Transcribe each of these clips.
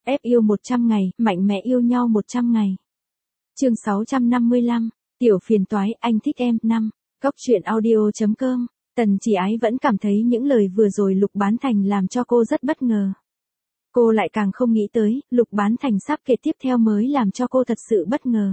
Ép yêu 100 ngày, mạnh mẽ yêu nhau 100 ngày. Chương 655, tiểu phiền toái, anh thích em, 5. Góc truyện audio.com. Tần Chỉ Ái vẫn cảm thấy những lời vừa rồi Lục Bán Thành làm cho cô rất bất ngờ. Cô lại càng không nghĩ tới, Lục Bán Thành sắp kể tiếp theo mới làm cho cô thật sự bất ngờ.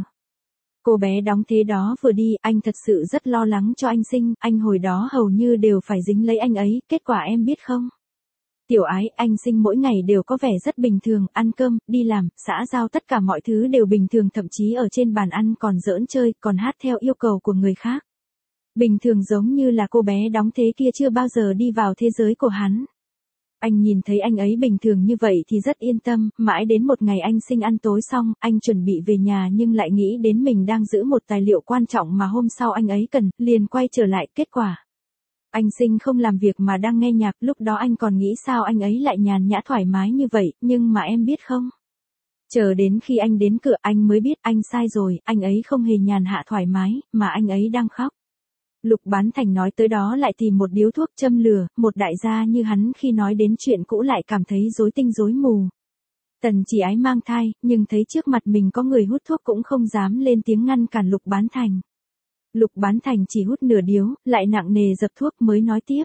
Cô bé đóng thế đó vừa đi, anh thật sự rất lo lắng cho anh Sinh, anh hồi đó hầu như đều phải dính lấy anh ấy, kết quả em biết không? Tiểu Ái, anh Sinh mỗi ngày đều có vẻ rất bình thường, ăn cơm, đi làm, xã giao tất cả mọi thứ đều bình thường, thậm chí ở trên bàn ăn còn giỡn chơi, còn hát theo yêu cầu của người khác. Bình thường giống như là cô bé đóng thế kia chưa bao giờ đi vào thế giới của hắn. Anh nhìn thấy anh ấy bình thường như vậy thì rất yên tâm, mãi đến một ngày anh Sinh ăn tối xong, anh chuẩn bị về nhà nhưng lại nghĩ đến mình đang giữ một tài liệu quan trọng mà hôm sau anh ấy cần, liền quay trở lại, kết quả. Anh Sinh không làm việc mà đang nghe nhạc, lúc đó anh còn nghĩ sao anh ấy lại nhàn nhã thoải mái như vậy, nhưng mà em biết không? Chờ đến khi anh đến cửa anh mới biết anh sai rồi, anh ấy không hề nhàn hạ thoải mái, mà anh ấy đang khóc. Lục Bán Thành nói tới đó lại tìm một điếu thuốc châm lửa, một đại gia như hắn khi nói đến chuyện cũ lại cảm thấy rối tinh rối mù. Tần Chỉ Ái mang thai, nhưng thấy trước mặt mình có người hút thuốc cũng không dám lên tiếng ngăn cản Lục Bán Thành. Lục Bán Thành chỉ hút nửa điếu, lại nặng nề dập thuốc mới nói tiếp.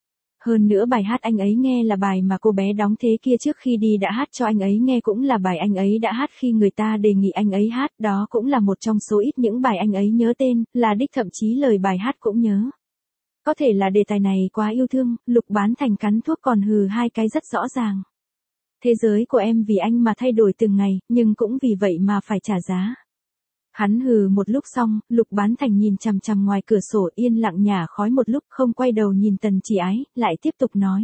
Hơn nữa bài hát anh ấy nghe là bài mà cô bé đóng thế kia trước khi đi đã hát cho anh ấy nghe, cũng là bài anh ấy đã hát khi người ta đề nghị anh ấy hát, đó cũng là một trong số ít những bài anh ấy nhớ tên, là đích, thậm chí lời bài hát cũng nhớ. Có thể là đề tài này quá yêu thương, Lục Bán Thành cắn thuốc còn hừ hai cái rất rõ ràng. Thế giới của em vì anh mà thay đổi từng ngày, nhưng cũng vì vậy mà phải trả giá. Hắn hừ một lúc xong, Lục Bán Thành nhìn chằm chằm ngoài cửa sổ yên lặng nhả khói một lúc, không quay đầu nhìn Tần Chỉ Ái, lại tiếp tục nói.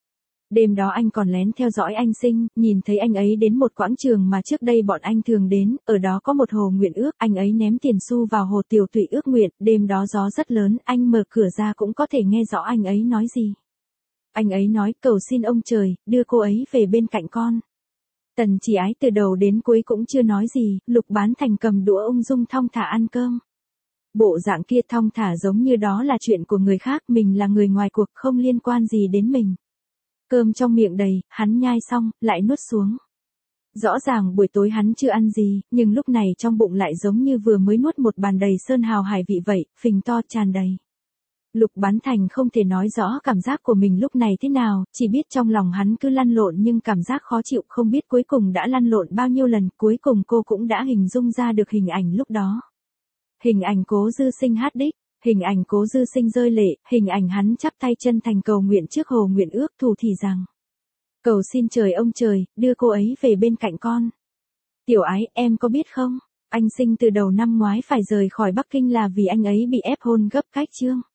Đêm đó anh còn lén theo dõi anh Sinh, nhìn thấy anh ấy đến một quảng trường mà trước đây bọn anh thường đến, ở đó có một hồ nguyện ước, anh ấy ném tiền xu vào hồ tiểu tụy ước nguyện, đêm đó gió rất lớn, anh mở cửa ra cũng có thể nghe rõ anh ấy nói gì. Anh ấy nói cầu xin ông trời, đưa cô ấy về bên cạnh con. Tần Chỉ Ái từ đầu đến cuối cũng chưa nói gì, Lục Bán Thành cầm đũa ung dung thong thả ăn cơm. Bộ dạng kia thong thả giống như đó là chuyện của người khác, mình là người ngoài cuộc, không liên quan gì đến mình. Cơm trong miệng đầy, hắn nhai xong, lại nuốt xuống. Rõ ràng buổi tối hắn chưa ăn gì, nhưng lúc này trong bụng lại giống như vừa mới nuốt một bàn đầy sơn hào hải vị vậy, phình to tràn đầy. Lục Bán Thành không thể nói rõ cảm giác của mình lúc này thế nào, chỉ biết trong lòng hắn cứ lăn lộn nhưng cảm giác khó chịu, không biết cuối cùng đã lăn lộn bao nhiêu lần, cuối cùng cô cũng đã hình dung ra được hình ảnh lúc đó. Hình ảnh Cố Dư Sinh hát đích, hình ảnh Cố Dư Sinh rơi lệ, hình ảnh hắn chắp tay chân thành cầu nguyện trước hồ nguyện ước, thủ thì rằng. Cầu xin trời ông trời, đưa cô ấy về bên cạnh con. Tiểu Ái, em có biết không, anh Sinh từ đầu năm ngoái phải rời khỏi Bắc Kinh là vì anh ấy bị ép hôn gấp cách chương.